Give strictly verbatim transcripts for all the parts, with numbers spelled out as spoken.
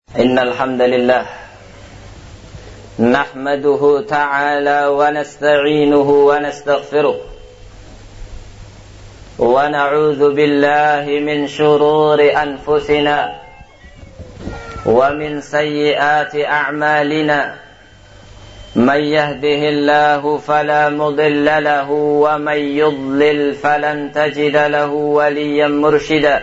إن الحمد لله نحمده تعالى ونستعينه ونستغفره ونعوذ بالله من شرور أنفسنا ومن سيئات أعمالنا من يهده الله فلا مضل له ومن يضلل فلن تجد له وليا مرشدا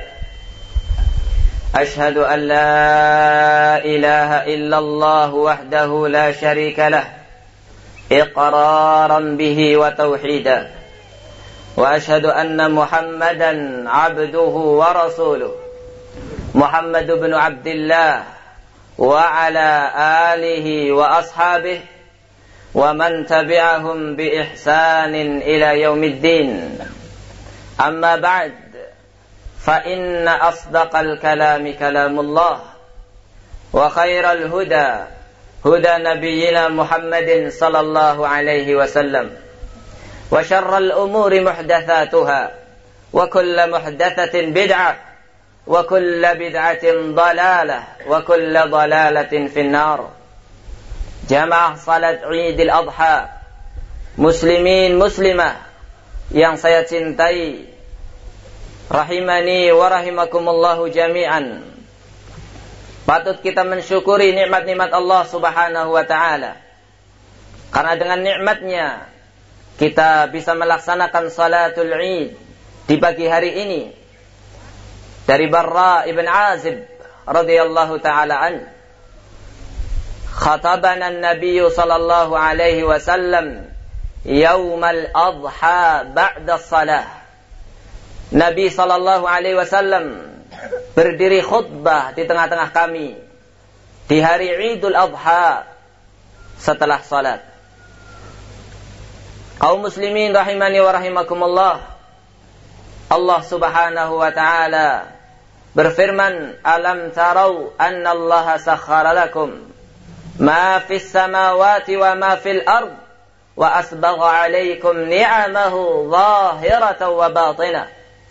أشهد أن لا إله إلا الله وحده لا شريك له إقرارا به وتوحيدا وأشهد أن محمدا عبده ورسوله محمد بن عبد الله وعلى آله وأصحابه ومن تبعهم بإحسان إلى يوم الدين أما بعد فإن أصدق الكلام كلام الله وخير الهدى هدى نبينا محمد صلى الله عليه وسلم وشر الأمور محدثاتها وكل محدثة بدعة وكل بدعة ضلالة وكل ضلالة في النار. Jamaah salat Idul Adha, muslimin muslimah yang saya cintai, rahimani wa rahimakumullahu jami'an. Patut kita mensyukuri nikmat-nikmat Allah Subhanahu wa taala. Karena dengan nikmatnya kita bisa melaksanakan salatul Id di pagi hari ini. Dari Barra ibn Azib radhiyallahu taala an, khatabana an-nabiy sallallahu alaihi wasallam yaumal adha ba'da shalah. Nabi sallallahu alaihi wasallam berdiri khutbah di tengah-tengah kami di hari Idul Adha setelah salat. Kaum muslimin rahimani wa rahimakumullah, Allah Subhanahu wa taala berfirman, alam tarau anna Allah sakhkhara lakum ma fis samawati wa ma fil ard wa asbagha alaikum ni'amahu zahiratan wa batinah.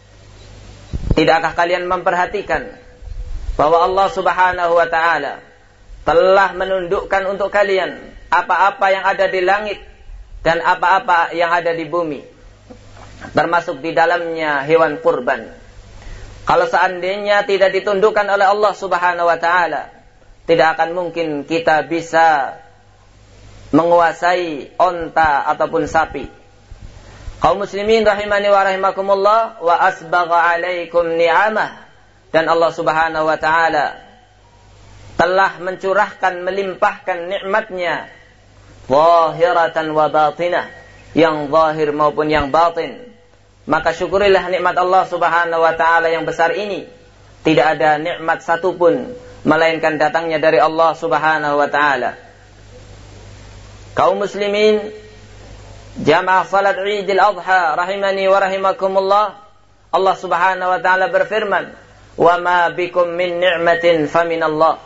Tidakkah kalian memperhatikan bahwa Allah Subhanahu wa taala telah menundukkan untuk kalian apa-apa yang ada di langit dan apa-apa yang ada di bumi, termasuk di dalamnya hewan kurban. Kalau seandainya tidak ditundukkan oleh Allah Subhanahu wa taala, tidak akan mungkin kita bisa menguasai onta ataupun sapi. Kaum muslimin rahimani wa rahimakumullah, wa asbagha alaikum ni'amah, dan Allah Subhanahu wa taala telah mencurahkan, melimpahkan nikmatnya zahiratan wa batinah, yang zahir maupun yang batin. Maka syukurilah nikmat Allah Subhanahu wa taala yang besar ini. Tidak ada nikmat satupun melainkan datangnya dari Allah Subhanahu wa taala. Kaum muslimin, jamaah salat Idul Adha rahimani wa rahimakumullah, Allah Subhanahu wa taala berfirman, "Wa ma bikum min ni'matin faminallah."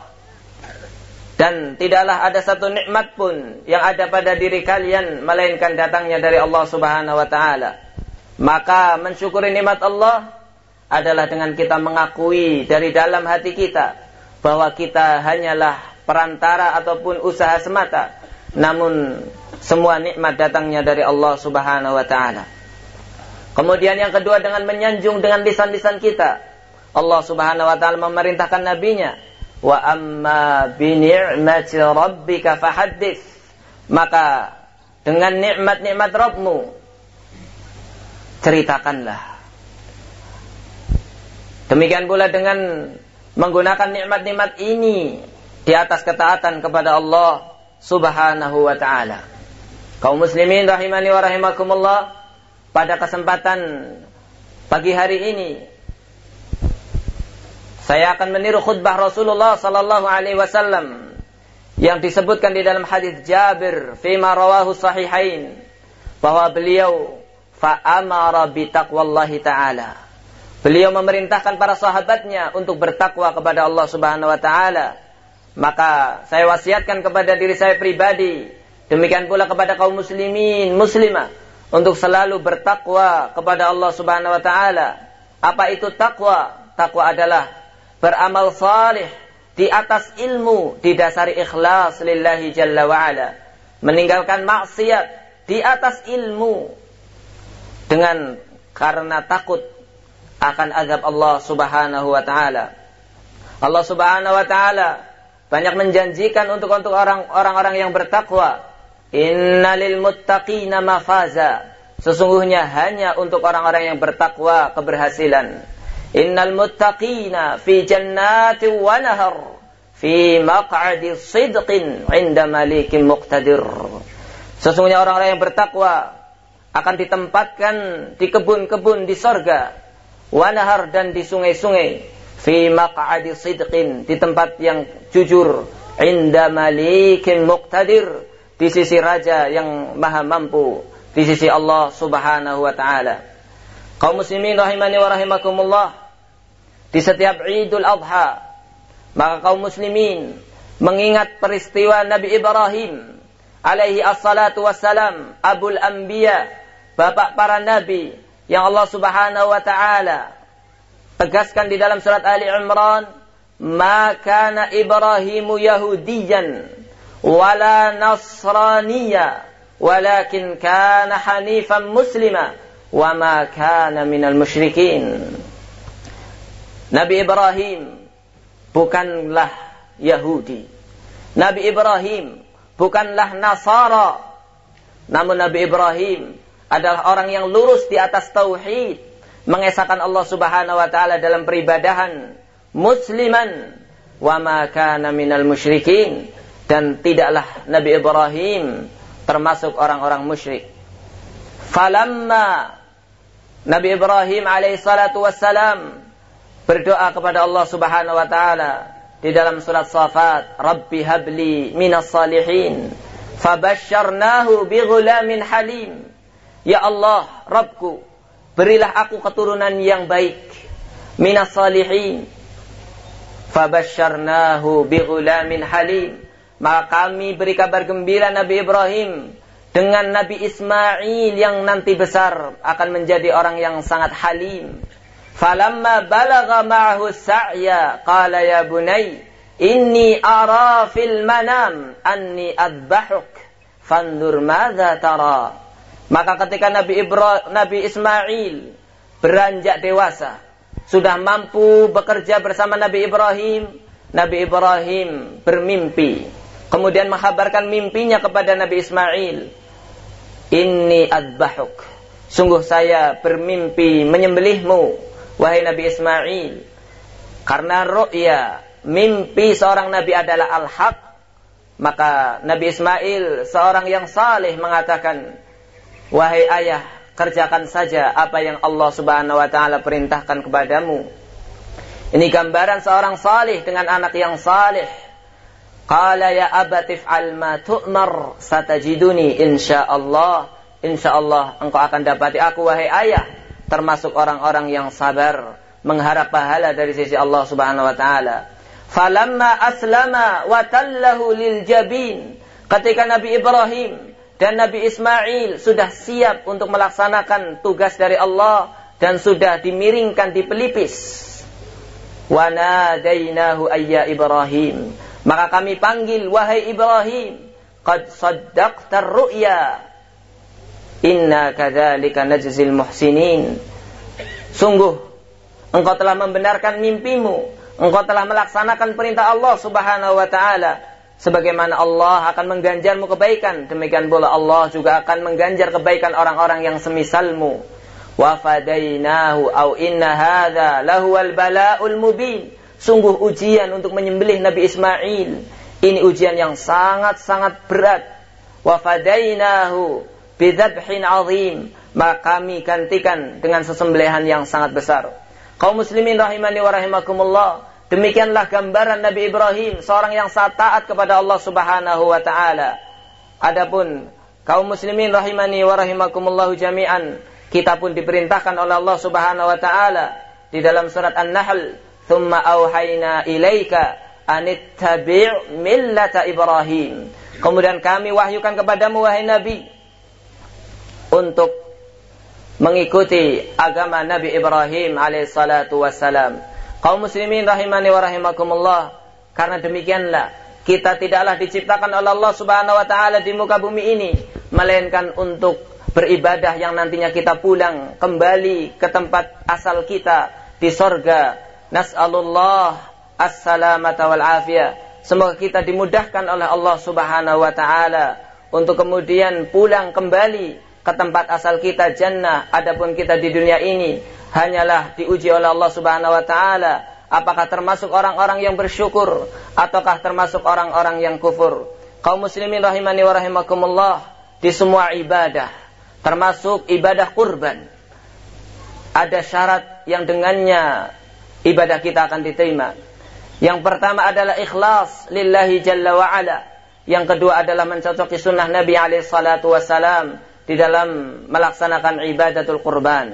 Dan tidaklah ada satu nikmat pun yang ada pada diri kalian melainkan datangnya dari Allah Subhanahu wa taala. Maka mensyukuri nikmat Allah adalah dengan kita mengakui dari dalam hati kita bahwa kita hanyalah perantara ataupun usaha semata, namun semua nikmat datangnya dari Allah Subhanahu wa taala. Kemudian yang kedua, dengan menyanjung dengan lisan-lisan kita, Allah Subhanahu wa taala memerintahkan nabinya, wa amma bi ni'mati rabbika fahaddits. Maka dengan nikmat-nikmat Rabbmu ceritakanlah. Demikian pula dengan menggunakan nikmat-nikmat ini di atas ketaatan kepada Allah Subhanahu wa ta'ala. Kaum muslimin rahimani wa rahimakumullah, pada kesempatan pagi hari ini saya akan meniru khutbah Rasulullah sallallahu alaihi wasallam yang disebutkan di dalam hadis Jabir fima rawahu sahihain, bahwa beliau fa'amara bi taqwallahi ta'ala. Beliau memerintahkan para sahabatnya untuk bertakwa kepada Allah Subhanahu wa taala. Maka saya wasiatkan kepada diri saya pribadi, demikian pula kepada kaum muslimin muslimah, untuk selalu bertakwa kepada Allah Subhanahu wa taala. Apa itu takwa? Takwa adalah beramal salih di atas ilmu, didasari ikhlas lillahi jalla wa'ala. Meninggalkan maksiat di atas ilmu, dengan karena takut akan azab Allah subhanahu wa ta'ala. Allah subhanahu wa ta'ala banyak menjanjikan untuk untuk orang orang yang bertakwa. Innalil muttaqina mafaza. Sesungguhnya hanya untuk orang-orang yang bertakwa keberhasilan. Innal muttaqina fi jannati wa nahar fi maq'adi sidqin 'inda malikin muqtadir. Sesungguhnya orang-orang yang bertakwa akan ditempatkan di kebun-kebun di sorga, wa nahar, dan di sungai-sungai, fi maq'adi sidqin, di tempat yang jujur, 'inda malikin muqtadir, di sisi raja yang maha mampu, di sisi Allah subhanahu wa ta'ala. Kaum muslimin rahimani wa rahimakumullah, di setiap Idul Adha, maka kaum muslimin mengingat peristiwa Nabi Ibrahim alaihi assalatu wassalam, abul anbiya, bapak para nabi, yang Allah subhanahu wa ta'ala tegaskan di dalam surat Ali Imran, ma kana Ibrahimu yahudiyan wala nasraniya walakin kana hanifan muslima wa ma kana minal musyrikin. Nabi Ibrahim bukanlah Yahudi, Nabi Ibrahim bukanlah Nasara, namun Nabi Ibrahim adalah orang yang lurus di atas tauhid, mengesahkan Allah subhanahu wa ta'ala dalam peribadahan, musliman, wa ma kana minal musyrikin, dan tidaklah Nabi Ibrahim termasuk orang-orang musyrik. Falamma Nabi Ibrahim alaihi salatu wassalam berdoa kepada Allah subhanahu wa ta'ala di dalam surat Safat, Rabbi habli minas salihin, fabasyarnahu bighulamin halim. Ya Allah, Rabbku, berilah aku keturunan yang baik, minas salihin, fabasyarnahu bighulamin halim. Maka kami beri kabar gembira Nabi Ibrahim dengan Nabi Ismail yang nanti besar akan menjadi orang yang sangat halim. Falamma balagha ma'ahu sa'ya qala ya bunay inni ara fil manam anni adbahuk fandur madza tara. Maka ketika Nabi Ibrahim, Nabi Ismail beranjak dewasa, sudah mampu bekerja bersama Nabi Ibrahim, Nabi Ibrahim bermimpi, kemudian menghabarkan mimpinya kepada Nabi Ismail, inni adbahuk, sungguh saya bermimpi menyembelihmu wahai Nabi Ismail. Karena ru'ya, mimpi seorang Nabi adalah al-haq, maka Nabi Ismail, seorang yang saleh, mengatakan, wahai ayah, kerjakan saja apa yang Allah subhanahu wa ta'ala perintahkan kepadamu. Ini gambaran seorang saleh dengan anak yang saleh. Qala ya abatif al ma tu'mar satajiduni insyaallah. Insyaallah engkau akan dapati aku wahai ayah termasuk orang-orang yang sabar, mengharap pahala dari sisi Allah subhanahu wa ta'ala. Falamma aslama wa tallahu lil jabin. Ketika Nabi Ibrahim dan Nabi Ismail sudah siap untuk melaksanakan tugas dari Allah dan sudah dimiringkan di pelipis, wa nadainahu ayya Ibrahim, maka kami panggil wahai Ibrahim, qad saddaqta ar-ru'ya inna kadzalika najzil muhsinin. Sungguh engkau telah membenarkan mimpimu, engkau telah melaksanakan perintah Allah subhanahu wa ta'ala, sebagaimana Allah akan mengganjarmu kebaikan, demikian pula Allah juga akan mengganjar kebaikan orang-orang yang semisalmu. Wa fadainahu au inna hadza lahuwal bala'ul mubin. Sungguh ujian untuk menyembelih Nabi Ismail, ini ujian yang sangat-sangat berat. Wa fadainahu bidzabhin azim, maka kami gantikan dengan sesembelihan yang sangat besar. Kaum muslimin rahimani wa rahimakumullah, demikianlah gambaran Nabi Ibrahim, seorang yang sangat taat kepada Allah subhanahu wa ta'ala. Adapun kaum muslimin rahimani wa rahimakumullahu jami'an, kita pun diperintahkan oleh Allah subhanahu wa ta'ala di dalam surat An-Nahl, thumma auhayna ilaika anittabi' millata Ibrahim. Kemudian kami wahyukan kepadamu wahai Nabi untuk mengikuti agama Nabi Ibrahim alaihissalatu wassalam. Kaum muslimin rahimani wa rahimakumullah, Karena demikianlah kita tidaklah diciptakan oleh Allah Subhanahu wa taala di muka bumi ini melainkan untuk beribadah yang nantinya kita pulang kembali ke tempat asal kita di sorga. Nas'alullah as-salamata wal afiyah. Semoga kita dimudahkan oleh Allah Subhanahu wa taala untuk kemudian pulang kembali ke tempat asal kita jannah. Adapun kita di dunia ini hanyalah diuji oleh Allah Subhanahu wa taala, apakah termasuk orang-orang yang bersyukur ataukah termasuk orang-orang yang kufur. Kaum muslimin rahimani wa rahimakumullah, di semua ibadah termasuk ibadah kurban ada syarat yang dengannya ibadah kita akan diterima. Yang pertama adalah ikhlas lillahi jalla wa ala. Yang kedua adalah mencocoki sunnah Nabi alaihi salatu wassalam di dalam melaksanakan ibadatul kurban.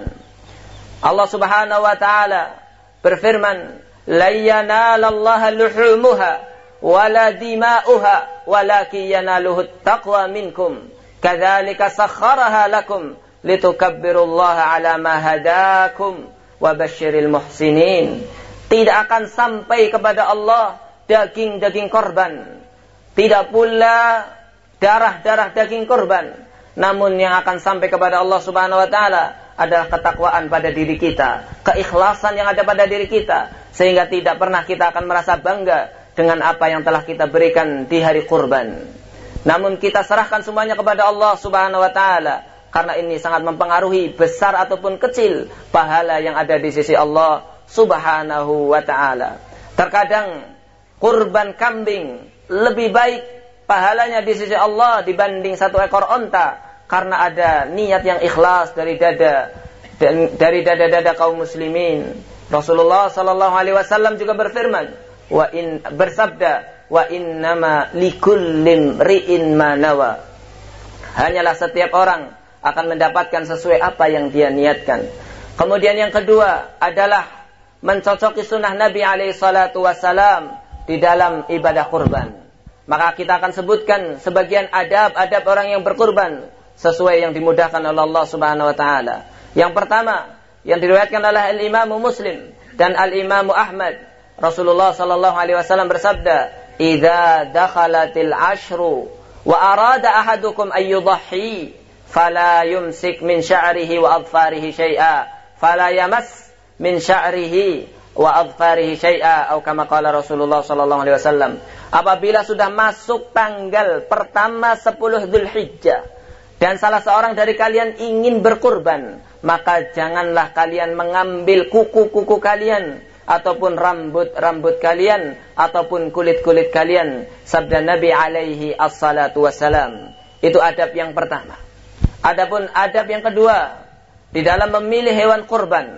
Allah Subhanahu wa taala berfirman, "La yanalallaha luhumuha wala dima'uha walakin yanaluhut taqwa minkum. Kadzalika sakhkharaha lakum litukabbirullaha ala ma hadakum wa basyiril muhsinin." Tidak akan sampai kepada Allah daging-daging korban, tidak pula darah-darah daging korban, namun yang akan sampai kepada Allah Subhanahu wa taala adalah ketakwaan pada diri kita, keikhlasan yang ada pada diri kita, sehingga tidak pernah kita akan merasa bangga dengan apa yang telah kita berikan di hari kurban. Namun kita serahkan semuanya kepada Allah Subhanahu wa taala, karena ini sangat mempengaruhi besar ataupun kecil pahala yang ada di sisi Allah Subhanahu wa ta'ala. Terkadang kurban kambing lebih baik pahalanya di sisi Allah dibanding satu ekor onta, karena ada niat yang ikhlas dari dada dan dari dada-dada kaum muslimin. Rasulullah sallallahu alaihi wasallam juga berfirman, wa in bersabda, wa innama likullim ri'in ma nawa. Hanyalah setiap orang akan mendapatkan sesuai apa yang dia niatkan. Kemudian yang kedua adalah mencocoki sunnah Nabi alaihi salatu wassalam di dalam ibadah kurban. Maka kita akan sebutkan sebagian adab-adab orang yang berkurban sesuai yang dimudahkan oleh Allah Subhanahu wa taala. Yang pertama yang diriwayatkan oleh Al-Imam Muslim dan Al-Imam Ahmad, Rasulullah sallallahu alaihi wasallam bersabda, "Idza dakhalatil ashru wa arada ahadukum ay yudhhi fala yumsik min sya'rihi wa adfarihi syai'a fala yamas min sya'rihi wa adfarihi syai'a," atau kama qala Rasulullah sallallahu alaihi wasallam. Apabila sudah masuk tanggal pertama sepuluh Dzulhijjah dan salah seorang dari kalian ingin berkurban, maka janganlah kalian mengambil kuku-kuku kalian ataupun rambut-rambut kalian ataupun kulit-kulit kalian. Sabda Nabi alaihi assalatu wassalam. Itu adab yang pertama. Adapun adab yang kedua di dalam memilih hewan kurban,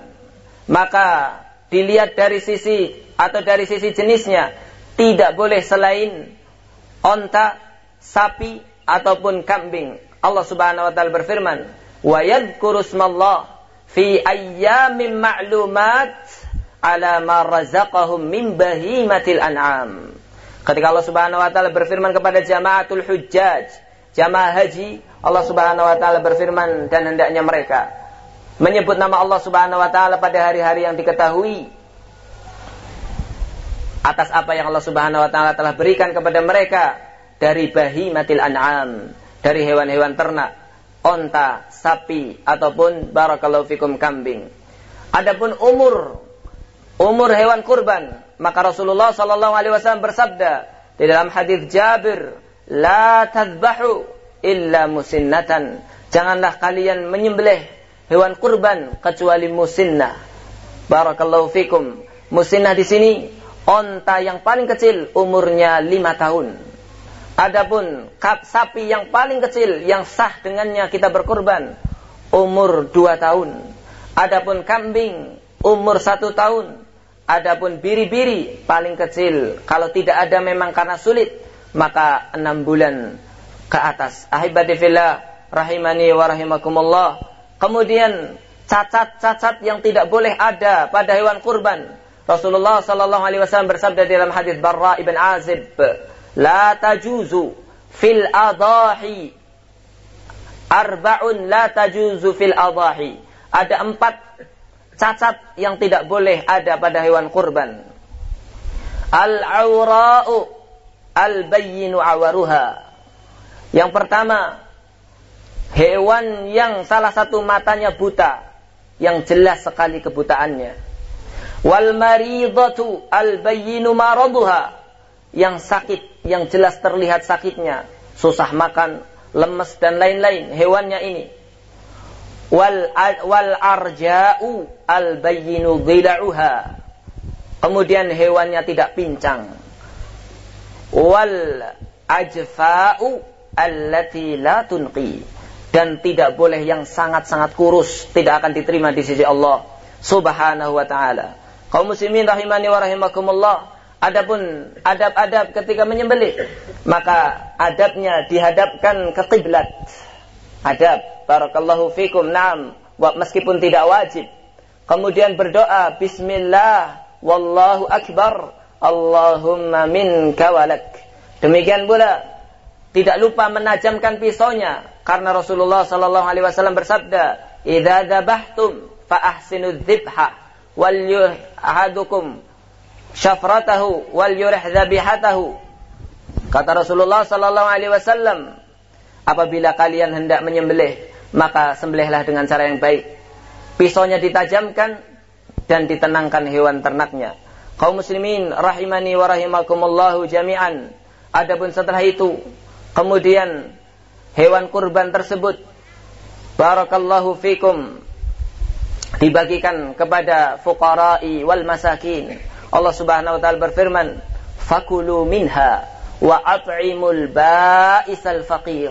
maka dilihat dari sisi atau dari sisi jenisnya, tidak boleh selain onta, sapi ataupun kambing. Allah Subhanahu wa taala berfirman, "Wa yadhkuru ismallah fi ayyamin ma'lumat ala ma razaqahum min bahimatil an'am." Ketika Allah Subhanahu wa taala berfirman kepada jamaatul hujjaj, jamaah haji, Allah Subhanahu wa taala berfirman, dan hendaknya mereka menyebut nama Allah Subhanahu wa taala pada hari-hari yang diketahui atas apa yang Allah Subhanahu wa taala telah berikan kepada mereka dari bahimatil an'am, dari hewan-hewan ternak, onta, sapi ataupun barakallahu fikum kambing. Adapun umur umur hewan kurban, maka Rasulullah sallallahu alaihi wasallam bersabda di dalam hadis Jabir, "La tadhbahu illa musinnatan." Janganlah kalian menyembelih hewan kurban kecuali musinnah. Barakallahu fikum. Musinnah di sini onta yang paling kecil umurnya lima tahun. Adapun kap sapi yang paling kecil yang sah dengannya kita berkurban umur dua tahun. Adapun kambing umur satu tahun. Adapun biri-biri paling kecil, kalau tidak ada memang karena sulit, maka enam bulan ke atas. Ahibati fillah rahimani wa rahimakumullah. Kemudian cacat-cacat yang tidak boleh ada pada hewan kurban. Rasulullah sallallahu alaihi wasallam bersabda dalam hadis Barra ibn Azib, "La tajuzu fil adahi arba'un la tajuzu fil adahi." Ada empat cacat yang tidak boleh ada pada hewan kurban. Al-awra'u al-bayyinu awaruha. Yang pertama, hewan yang salah satu matanya buta, yang jelas sekali kebutaannya. Wal maridatu al-bayyinu maraduha. Yang sakit, yang jelas terlihat sakitnya, susah makan, lemes dan lain-lain hewannya ini. Wal wal arja'u al-bayyinu dhila'uha. Kemudian hewannya tidak pincang. Wal ajfa'u allati la tunqi. Dan tidak boleh yang sangat-sangat kurus, tidak akan diterima di sisi Allah Subhanahu wa ta'ala. Kaum muslimin rahimani wa rahimakumullah, adapun adab-adab ketika menyembelih, maka adabnya dihadapkan ke kiblat. Adab, barakallahu fikum, na'am, meskipun tidak wajib. Kemudian berdoa, bismillah, wallahu akbar, Allahumma minka walak. Demikian pula tidak lupa menajamkan pisaunya, karena Rasulullah sallallahu alaihi wasallam bersabda, "Idza dzabhtum fa ahsinu dzibha wal yuhadukum syafratahu wal yurih dzabihatahu." Kata Rasulullah sallallahu alaihi wasallam, apabila kalian hendak menyembelih, maka sembelihlah dengan cara yang baik. Pisaunya ditajamkan dan ditenangkan hewan ternaknya. Kaum muslimin rahimani wa rahimakumullahu jami'an. Adapun setelah itu, kemudian hewan kurban tersebut, barakallahu fikum, dibagikan kepada fuqara'i wal masakin. Allah Subhanahu wa taala berfirman, "Fakulu minha wa at'imul ba'isal faqir."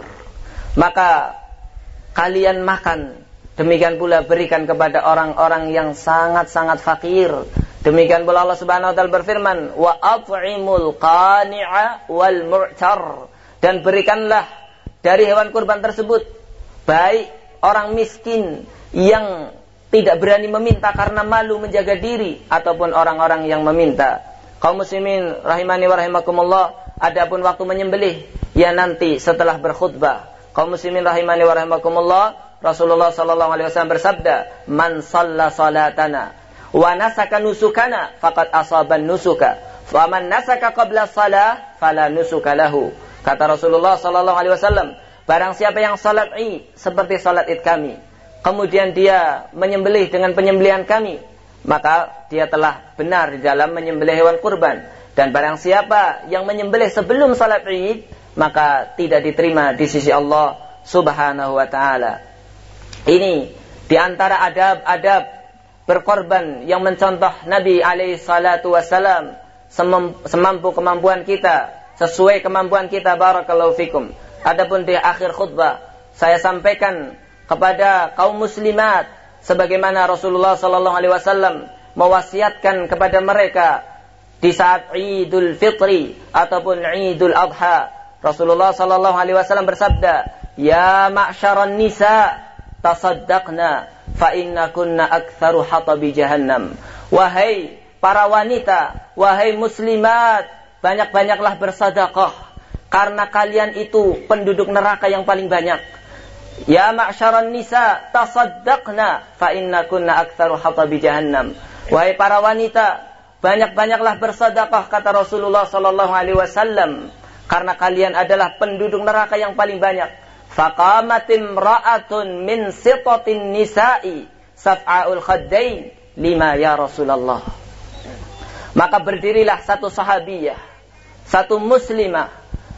Maka kalian makan, demikian pula berikan kepada orang-orang yang sangat-sangat fakir. Demikian pula Allah Subhanahu wa taala berfirman, "Wa at'imul qani'a wal mu'tar." Dan berikanlah dari hewan kurban tersebut, baik orang miskin yang tidak berani meminta karena malu menjaga diri, ataupun orang-orang yang meminta. Kaum muslimin rahimani wa rahimakumullah, adapun waktu menyembelih, ya nanti setelah berkhutbah. Kaum muslimin rahimani wa rahimakumullah, Rasulullah sallallahu alaihi wasallam bersabda, "Man shalla salatana wa nasaka nusukana faqad asaban nusuka, wa man nasaka qabla shalah fala nusuka lahu." Kata Rasulullah sallallahu alaihi wasallam, barang siapa yang salat Id seperti salat Id kami, kemudian dia menyembelih dengan penyembelihan kami, maka dia telah benar di dalam menyembelih hewan kurban. Dan barang siapa yang menyembelih sebelum salat Id, maka tidak diterima di sisi Allah Subhanahu wa taala. Ini di antara adab-adab berkorban yang mencontoh Nabi alaihi salatu wassalam, semampu kemampuan kita, sesuai kemampuan kita, barakallahu fikum. Adapun di akhir khutbah, saya sampaikan kepada kaum muslimat sebagaimana Rasulullah sallallahu alaihi wasallam mewasiatkan kepada mereka di saat Idul Fitri ataupun Idul Adha. Rasulullah sallallahu alaihi wasallam bersabda, "Ya ma'syaran nisa, tasaddaqna fa innakunna aktsaru hatabi jahannam." Wahai para wanita, wahai muslimat, banyak-banyaklah bersedekah, karena kalian itu penduduk neraka yang paling banyak. Ya ma'syaran nisa, tasaddaqna fa innakunna aktsaru hatabi jahannam. Wahai para wanita, banyak-banyaklah bersedekah, kata Rasulullah sallallahu alaihi wasallam, karena kalian adalah penduduk neraka yang paling banyak. Faqamat imra'atun min sitatin nisa'i saf'aul khaddain lima ya Rasulullah. Maka berdirilah satu sahabiyah, satu muslimah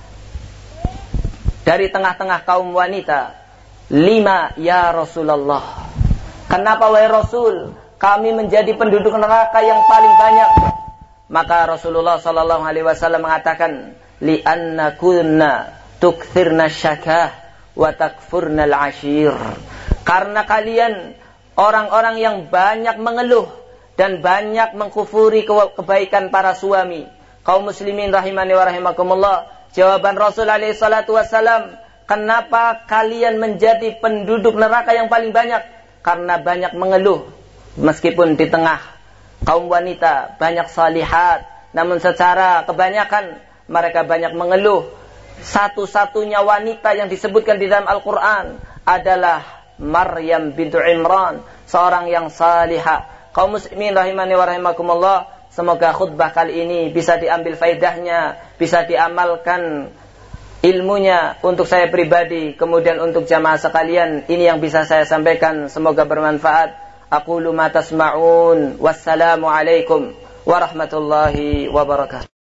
dari tengah-tengah kaum wanita. Lima ya Rasulullah. Kenapa wahai Rasul kami menjadi penduduk neraka yang paling banyak? Maka Rasulullah sallallahu alaihi wasallam mengatakan, li'anna kunna tukthirna syakah wa takfurna al-ashir. Karena kalian orang-orang yang banyak mengeluh dan banyak mengkufuri kebaikan para suami. Kaum muslimin rahimani wa rahimakumullah, jawaban Rasul alaihi salatu wassalam, kenapa kalian menjadi penduduk neraka yang paling banyak? Karena banyak mengeluh. Meskipun di tengah kaum wanita banyak salihat, namun secara kebanyakan mereka banyak mengeluh. Satu-satunya wanita yang disebutkan di dalam Al-Quran adalah Maryam bintu Imran, seorang yang salihah. Kaum muslimin rahimani wa rahimakumullah, semoga khutbah kali ini bisa diambil faedahnya, bisa diamalkan ilmunya untuk saya pribadi, kemudian untuk jamaah sekalian. Ini yang bisa saya sampaikan, semoga bermanfaat. Aqulu ma tasma'un. Wassalamu alaikum warahmatullahi wabarakatuh.